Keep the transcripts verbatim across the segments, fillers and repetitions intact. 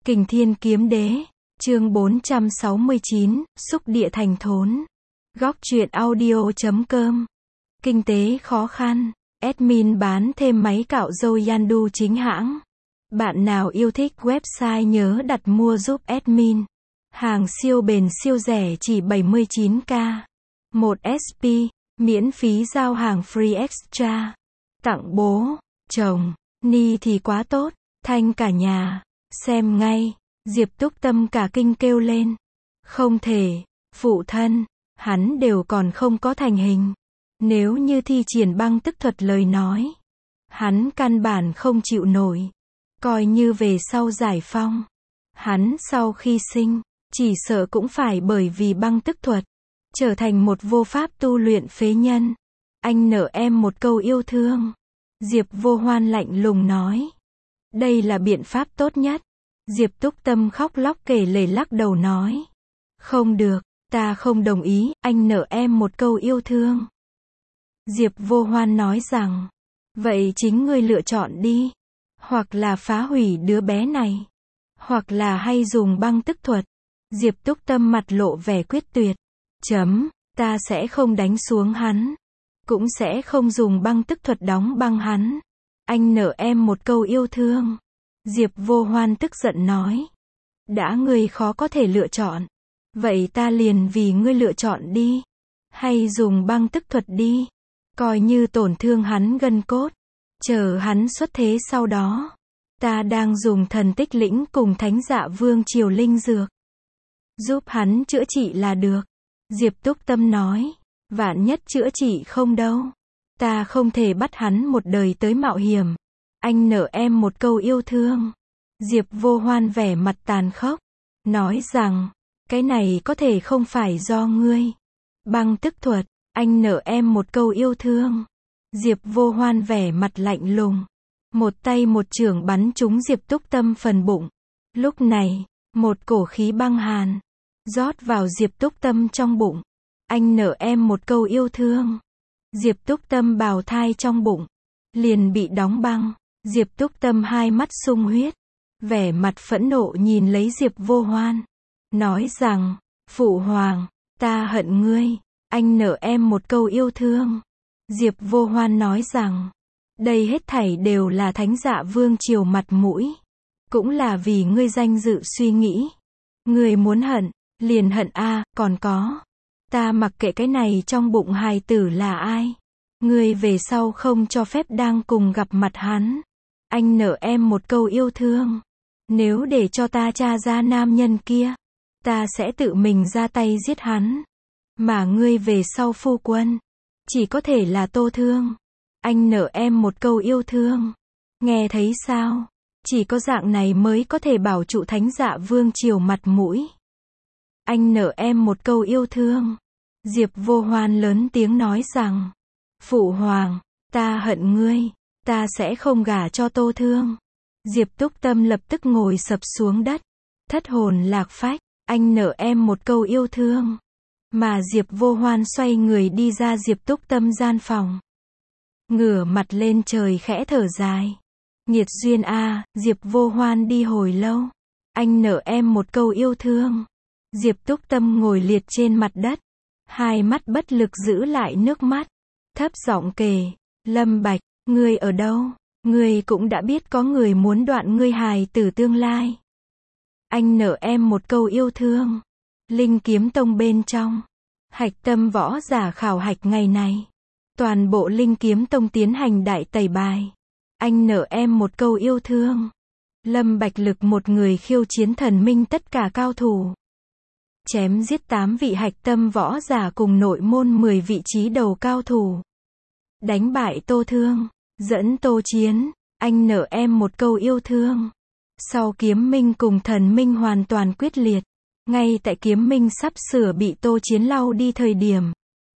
Kình Thiên Kiếm Đế, chương bốn trăm sáu mươi chín, xúc địa thành thốn. Góc truyện audio chấm com. Kinh tế khó khăn, admin bán thêm máy cạo râu Yandu chính hãng. Bạn nào yêu thích website nhớ đặt mua giúp admin. Hàng siêu bền siêu rẻ chỉ bảy mươi chín k. một ét pê, miễn phí giao hàng free extra. Tặng bố, chồng, ni thì quá tốt, thanh cả nhà. Xem ngay, Diệp Túc Tâm cả kinh kêu lên. Không thể, phụ thân, hắn đều còn không có thành hình. Nếu như thi triển băng tức thuật lời nói, hắn căn bản không chịu nổi. Coi như về sau giải phong, hắn sau khi sinh, chỉ sợ cũng phải bởi vì băng tức thuật, trở thành một vô pháp tu luyện phế nhân. Anh nợ em một câu yêu thương. Diệp Vô Hoan lạnh lùng nói. Đây là biện pháp tốt nhất. Diệp Túc Tâm khóc lóc kể lể lắc đầu nói. Không được, ta không đồng ý, anh nợ em một câu yêu thương. Diệp Vô Hoan nói rằng, vậy chính ngươi lựa chọn đi. Hoặc là phá hủy đứa bé này, hoặc là hay dùng băng tức thuật. Diệp Túc Tâm mặt lộ vẻ quyết tuyệt. Chấm, ta sẽ không đánh xuống hắn, cũng sẽ không dùng băng tức thuật đóng băng hắn. Anh nợ em một câu yêu thương. Diệp Vô Hoan tức giận nói. Đã ngươi khó có thể lựa chọn, vậy ta liền vì ngươi lựa chọn đi. Hay dùng băng tức thuật đi. Coi như tổn thương hắn gân cốt. Chờ hắn xuất thế sau đó, ta đang dùng thần tích lĩnh cùng thánh dạ vương triều linh dược, giúp hắn chữa trị là được. Diệp Túc Tâm nói. Vạn nhất chữa trị không đâu, ta không thể bắt hắn một đời tới mạo hiểm. Anh nợ em một câu yêu thương. Diệp Vô Hoan vẻ mặt tàn khốc, nói rằng, cái này có thể không phải do ngươi. Băng tức thuật, anh nợ em một câu yêu thương. Diệp Vô Hoan vẻ mặt lạnh lùng, một tay một chưởng bắn trúng Diệp Túc Tâm phần bụng. Lúc này, một cổ khí băng hàn rót vào Diệp Túc Tâm trong bụng. Anh nợ em một câu yêu thương. Diệp Túc Tâm bào thai trong bụng liền bị đóng băng. Diệp Túc Tâm hai mắt sung huyết, vẻ mặt phẫn nộ nhìn lấy Diệp Vô Hoan, nói rằng, phụ hoàng, ta hận ngươi, anh nợ em một câu yêu thương. Diệp Vô Hoan nói rằng, đây hết thảy đều là thánh dạ vương triều mặt mũi, cũng là vì ngươi danh dự suy nghĩ. Ngươi muốn hận, liền hận a, còn có, ta mặc kệ cái này trong bụng hài tử là ai. Ngươi về sau không cho phép đang cùng gặp mặt hắn. Anh nợ em một câu yêu thương. Nếu để cho ta tra ra nam nhân kia, ta sẽ tự mình ra tay giết hắn. Mà ngươi về sau phu quân, chỉ có thể là Tô Thương. Anh nợ em một câu yêu thương. Nghe thấy sao? Chỉ có dạng này mới có thể bảo trụ thánh dạ vương triều mặt mũi. Anh nợ em một câu yêu thương. Diệp Vô Hoan lớn tiếng nói rằng, phụ hoàng, ta hận ngươi, ta sẽ không gả cho Tô Thương. Diệp Túc Tâm lập tức ngồi sập xuống đất, thất hồn lạc phách. Anh nợ em một câu yêu thương. Mà Diệp Vô Hoan xoay người đi ra Diệp Túc Tâm gian phòng, ngửa mặt lên trời khẽ thở dài. Nghiệt duyên a, Diệp Vô Hoan đi hồi lâu. Anh nợ em một câu yêu thương. Diệp Túc Tâm ngồi liệt trên mặt đất, hai mắt bất lực giữ lại nước mắt, thấp giọng kể, Lâm Bạch, ngươi ở đâu? Ngươi cũng đã biết có người muốn đoạn ngươi hài tử tương lai. Anh nợ em một câu yêu thương. Linh Kiếm Tông bên trong, hạch tâm võ giả khảo hạch ngày này, toàn bộ Linh Kiếm Tông tiến hành đại tẩy bài. Anh nợ em một câu yêu thương. Lâm Bạch lực một người khiêu chiến thần minh tất cả cao thủ, chém giết tám vị hạch tâm võ giả cùng nội môn mười vị trí đầu cao thủ, đánh bại Tô Thương, dẫn Tô Chiến. Anh nợ em một câu yêu thương. Sau kiếm minh cùng thần minh hoàn toàn quyết liệt, ngay tại kiếm minh sắp sửa bị Tô Chiến lau đi thời điểm,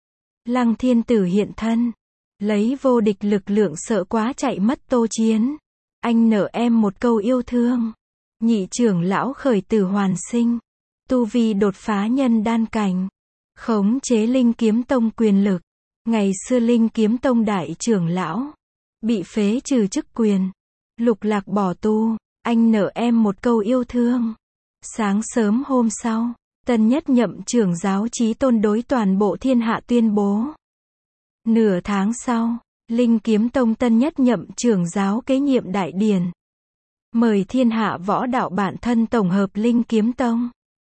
Lăng Thiên Tử hiện thân, lấy vô địch lực lượng sợ quá chạy mất Tô Chiến. Anh nợ em một câu yêu thương. Nhị trưởng lão khởi tử hoàn sinh, tu vi đột phá nhân đan cảnh, khống chế Linh Kiếm Tông quyền lực. Ngày xưa Linh Kiếm Tông đại trưởng lão bị phế trừ chức quyền, lục lạc bỏ tu. anh nợ em một câu yêu thương. Sáng sớm hôm sau, tân nhất nhậm trưởng giáo Chí Tôn đối toàn bộ thiên hạ tuyên bố. Nửa tháng sau, Linh Kiếm Tông tân nhất nhậm trưởng giáo kế nhiệm đại điển. Mời thiên hạ võ đạo bản thân tổng hợp Linh Kiếm Tông.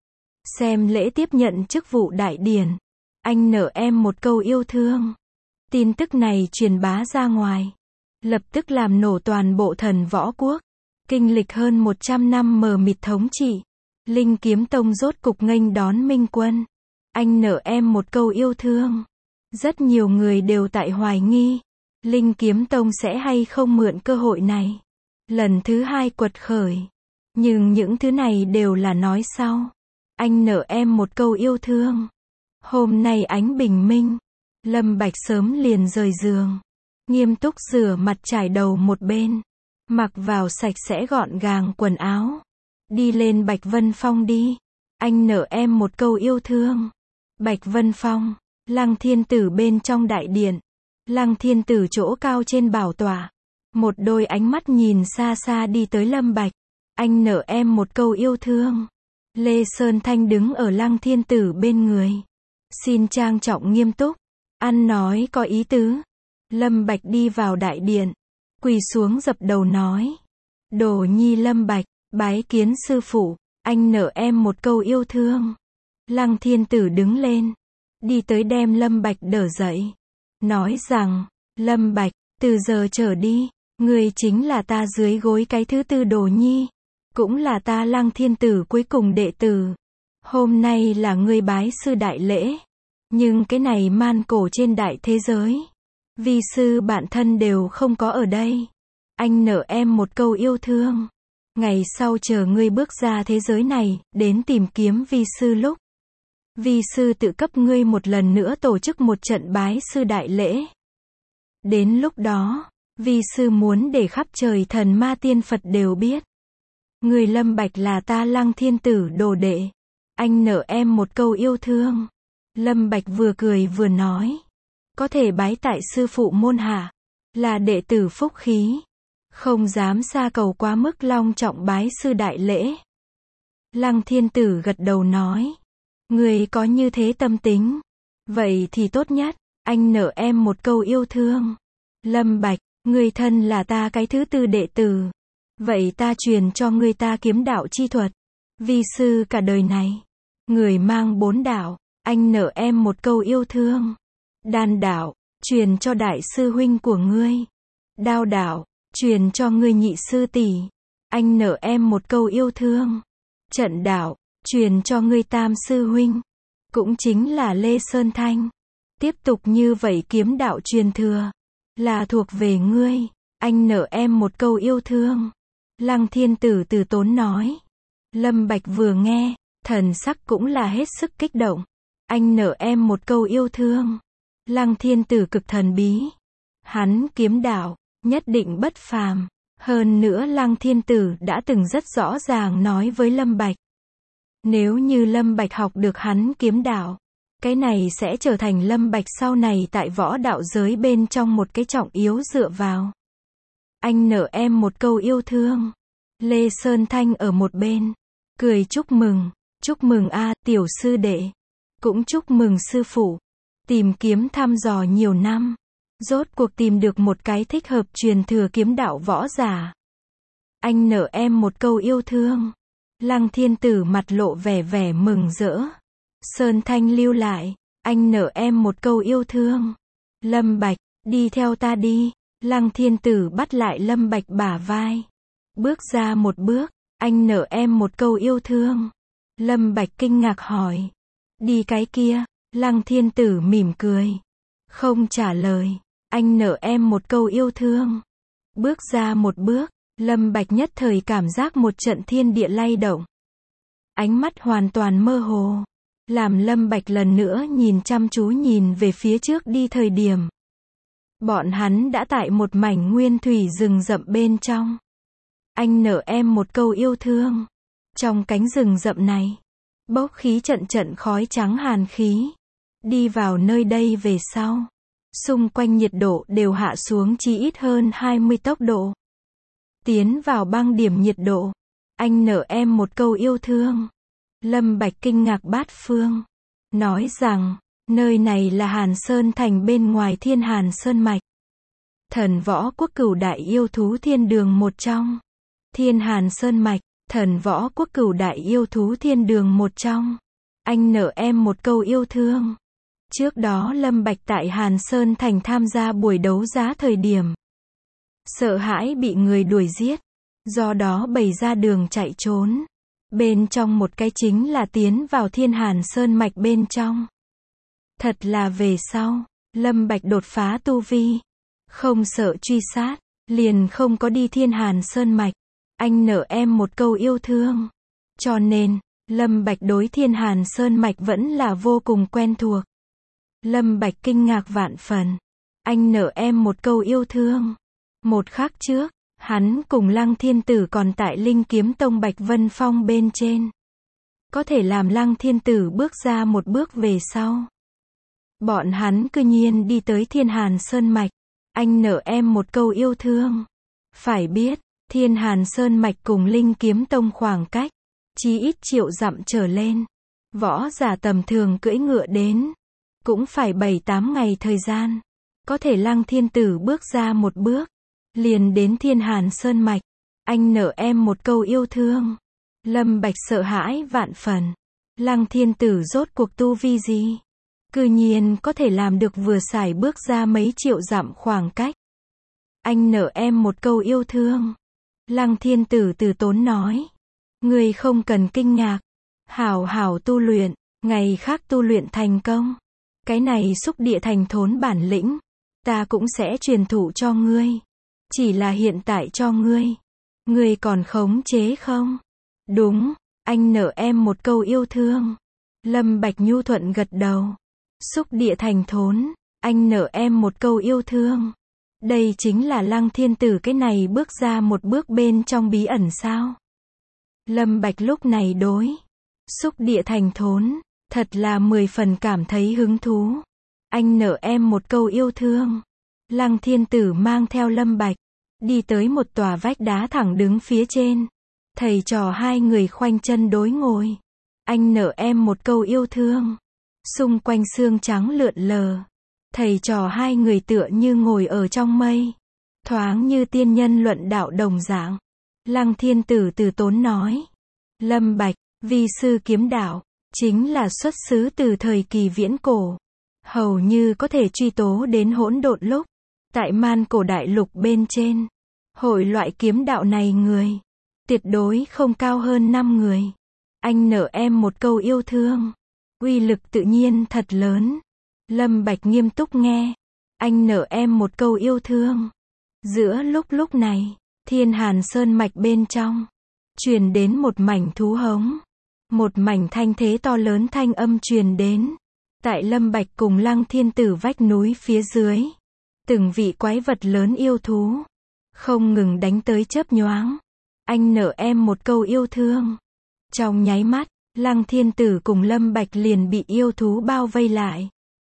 Xem lễ tiếp nhận chức vụ đại điển. Anh nợ em một câu yêu thương. Tin tức này truyền bá ra ngoài, lập tức làm nổ toàn bộ thần võ quốc. Kinh lịch hơn một trăm năm mờ mịt thống trị, Linh Kiếm Tông rốt cục nghênh đón Minh Quân. Anh nợ em một câu yêu thương. Rất nhiều người đều tại hoài nghi, Linh Kiếm Tông sẽ hay không mượn cơ hội này lần thứ hai quật khởi. Nhưng những thứ này đều là nói sau. Anh nợ em một câu yêu thương. Hôm nay ánh bình minh, Lâm Bạch sớm liền rời giường, nghiêm túc rửa mặt trải đầu một bên, mặc vào sạch sẽ gọn gàng quần áo, đi lên Bạch Vân Phong đi. Anh nợ em một câu yêu thương. Bạch Vân Phong, Lăng Thiên Tử bên trong đại điện. Lăng Thiên Tử chỗ cao trên bảo tọa, một đôi ánh mắt nhìn xa xa đi tới Lâm Bạch. Anh nợ em một câu yêu thương. Lê Sơn Thanh đứng ở Lăng Thiên Tử bên người, xin trang trọng nghiêm túc, ăn nói có ý tứ. Lâm Bạch đi vào đại điện, quỳ xuống dập đầu nói: Đồ nhi Lâm Bạch, bái kiến sư phụ, anh nợ em một câu yêu thương. Lăng Thiên Tử đứng lên, đi tới đem Lâm Bạch đỡ dậy, nói rằng: Lâm Bạch, từ giờ trở đi, ngươi chính là ta dưới gối cái thứ tư đồ nhi, cũng là ta Lăng Thiên Tử cuối cùng đệ tử. Hôm nay là ngươi bái sư đại lễ, nhưng cái này man cổ trên đại thế giới, vi sư bản thân đều không có ở đây. Anh nợ em một câu yêu thương. Ngày sau chờ ngươi bước ra thế giới này, đến tìm kiếm vi sư lúc, vi sư tự cấp ngươi một lần nữa tổ chức một trận bái sư đại lễ. Đến lúc đó, vi sư muốn để khắp trời thần ma tiên Phật đều biết, người Lâm Bạch là ta Lăng Thiên Tử đồ đệ. Anh nợ em một câu yêu thương. Lâm Bạch vừa cười vừa nói: có thể bái tại sư phụ môn hạ, là đệ tử phúc khí, không dám xa cầu quá mức long trọng bái sư đại lễ. Lăng Thiên Tử gật đầu nói: người có như thế tâm tính, vậy thì tốt nhất. Anh nợ em một câu yêu thương. Lâm Bạch, người thân là ta cái thứ tư đệ tử, vậy ta truyền cho ngươi ta kiếm đạo chi thuật. Vi sư cả đời này, người mang bốn đạo. Anh nợ em một câu yêu thương. Đan đạo, truyền cho đại sư huynh của ngươi. Đao đạo, truyền cho ngươi nhị sư tỷ. Anh nợ em một câu yêu thương. Trận đạo, truyền cho ngươi tam sư huynh, cũng chính là Lê Sơn Thanh. Tiếp tục như vậy kiếm đạo truyền thừa, là thuộc về ngươi. Anh nợ em một câu yêu thương. Lăng Thiên Tử từ tốn nói. Lâm Bạch vừa nghe, thần sắc cũng là hết sức kích động. Anh nợ em một câu yêu thương. Lăng Thiên Tử cực thần bí, hắn kiếm đạo nhất định bất phàm. Hơn nữa Lăng Thiên Tử đã từng rất rõ ràng nói với Lâm Bạch, nếu như Lâm Bạch học được hắn kiếm đạo, cái này sẽ trở thành Lâm Bạch sau này tại võ đạo giới bên trong một cái trọng yếu dựa vào. Anh nợ em một câu yêu thương. Lê Sơn Thanh ở một bên, cười chúc mừng. Chúc mừng a, tiểu sư đệ. Cũng chúc mừng sư phụ. Tìm kiếm thăm dò nhiều năm, rốt cuộc tìm được một cái thích hợp truyền thừa kiếm đạo võ giả. Anh nợ em một câu yêu thương. Lăng Thiên Tử mặt lộ vẻ vẻ mừng rỡ. Sơn Thanh lưu lại. Anh nợ em một câu yêu thương. Lâm Bạch, đi theo ta đi. Lăng Thiên Tử bắt lại Lâm Bạch bả vai, bước ra một bước. Anh nợ em một câu yêu thương. Lâm Bạch kinh ngạc hỏi, đi cái kia? Lăng Thiên Tử mỉm cười, không trả lời. Anh nợ em một câu yêu thương. Bước ra một bước, Lâm Bạch nhất thời cảm giác một trận thiên địa lay động. Ánh mắt hoàn toàn mơ hồ, làm Lâm Bạch lần nữa nhìn chăm chú nhìn về phía trước đi thời điểm. Bọn hắn đã tại một mảnh nguyên thủy rừng rậm bên trong. Anh nợ em một câu yêu thương. Trong cánh rừng rậm này, bốc khí trận trận khói trắng hàn khí. Đi vào nơi đây về sau, xung quanh nhiệt độ đều hạ xuống chỉ ít hơn hai mươi tốc độ. Tiến vào băng điểm nhiệt độ. Anh nợ em một câu yêu thương. Lâm Bạch kinh ngạc bát phương. Nói rằng, nơi này là Hàn Sơn Thành bên ngoài Thiên Hàn Sơn Mạch. Thần võ quốc cửu đại yêu thú thiên đường một trong. Thiên Hàn Sơn Mạch, thần võ quốc cửu đại yêu thú thiên đường một trong. Anh nợ em một câu yêu thương. Trước đó Lâm Bạch tại Hàn Sơn Thành tham gia buổi đấu giá thời điểm. Sợ hãi bị người đuổi giết. Do đó bày ra đường chạy trốn. Bên trong một cái chính là tiến vào Thiên Hàn Sơn Mạch bên trong. Thật là về sau, Lâm Bạch đột phá tu vi. Không sợ truy sát, liền không có đi Thiên Hàn Sơn Mạch. Anh nợ em một câu yêu thương. Cho nên, Lâm Bạch đối Thiên Hàn Sơn Mạch vẫn là vô cùng quen thuộc. Lâm Bạch kinh ngạc vạn phần. Anh nợ em một câu yêu thương. Một khắc trước, hắn cùng Lăng Thiên Tử còn tại Linh Kiếm Tông Bạch Vân Phong bên trên. Có thể làm Lăng Thiên Tử bước ra một bước về sau. Bọn hắn cư nhiên đi tới Thiên Hàn Sơn Mạch. Anh nợ em một câu yêu thương. Phải biết, Thiên Hàn Sơn Mạch cùng Linh Kiếm Tông khoảng cách chí ít triệu dặm trở lên. Võ giả tầm thường cưỡi ngựa đến cũng phải bảy tám ngày thời gian. Có thể Lăng Thiên Tử bước ra một bước liền đến Thiên Hàn Sơn Mạch. Anh nợ em một câu yêu thương. Lâm Bạch sợ hãi vạn phần. Lăng Thiên Tử rốt cuộc tu vi gì? Cư nhiên có thể làm được vừa xài bước ra mấy triệu dặm khoảng cách. Anh nợ em một câu yêu thương. Lăng Thiên Tử từ tốn nói. Người không cần kinh ngạc. Hảo hảo tu luyện, ngày khác tu luyện thành công. Cái này xúc địa thành thốn bản lĩnh, ta cũng sẽ truyền thụ cho ngươi. Chỉ là hiện tại cho ngươi. Ngươi còn khống chế không? Đúng, anh nợ em một câu yêu thương. Lâm Bạch nhu thuận gật đầu. Xúc địa thành thốn, anh nợ em một câu yêu thương. Đây chính là Lăng Thiên Tử cái này bước ra một bước bên trong bí ẩn sao? Lâm Bạch lúc này đối xúc địa thành thốn, thật là mười phần cảm thấy hứng thú. Anh nợ em một câu yêu thương. Lăng Thiên Tử mang theo Lâm Bạch, đi tới một tòa vách đá thẳng đứng phía trên. Thầy trò hai người khoanh chân đối ngồi. Anh nợ em một câu yêu thương. Xung quanh sương trắng lượn lờ. Thầy trò hai người tựa như ngồi ở trong mây. Thoáng như tiên nhân luận đạo đồng dạng. Lăng Thiên Tử từ tốn nói. Lâm Bạch, vi sư kiếm đạo, chính là xuất xứ từ thời kỳ viễn cổ. Hầu như có thể truy tố đến hỗn độn lúc. Tại man cổ đại lục bên trên. Hội loại kiếm đạo này người. Tuyệt đối không cao hơn năm người. Anh nợ em một câu yêu thương. Uy lực tự nhiên thật lớn. Lâm Bạch nghiêm túc nghe. Anh nợ em một câu yêu thương. Giữa lúc lúc này, Thiên Hàn Sơn Mạch bên trong truyền đến một mảnh thú hống. Một mảnh thanh thế to lớn thanh âm truyền đến. Tại Lâm Bạch cùng Lăng Thiên Tử vách núi phía dưới. Từng vị quái vật lớn yêu thú. Không ngừng đánh tới chớp nhoáng. Anh nợ em một câu yêu thương. Trong nháy mắt, Lăng Thiên Tử cùng Lâm Bạch liền bị yêu thú bao vây lại.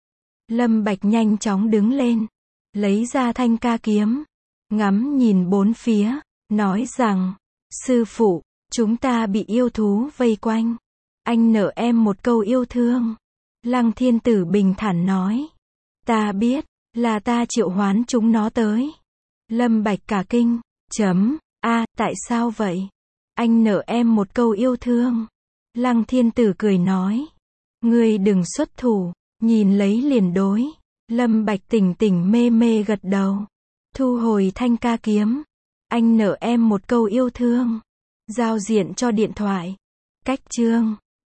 Lâm Bạch nhanh chóng đứng lên. Lấy ra thanh ca kiếm. Ngắm nhìn bốn phía. Nói rằng, sư phụ, chúng ta bị yêu thú vây quanh. Anh nợ em một câu yêu thương. Lăng Thiên Tử bình thản nói. Ta biết, là ta triệu hoán chúng nó tới. Lâm Bạch cả kinh. Chấm, a, tại sao vậy? Anh nợ em một câu yêu thương. Lăng Thiên Tử cười nói. Ngươi đừng xuất thủ, nhìn lấy liền đối. Lâm Bạch tỉnh tỉnh mê mê gật đầu. Thu hồi thanh ca kiếm. Anh nợ em một câu yêu thương. Giao diện cho điện thoại. Cách chương